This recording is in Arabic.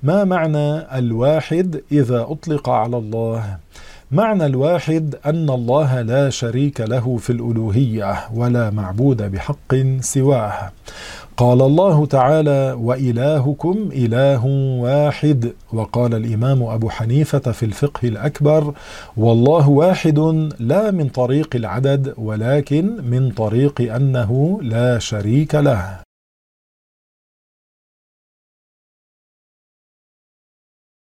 ما معنى الواحد إذا أطلق على الله؟ معنى الواحد أن الله لا شريك له في الألوهية ولا معبود بحق سواه. قال الله تعالى: وإلهكم إله واحد. وقال الإمام أبو حنيفة في الفقه الأكبر: والله واحد لا من طريق العدد ولكن من طريق أنه لا شريك له.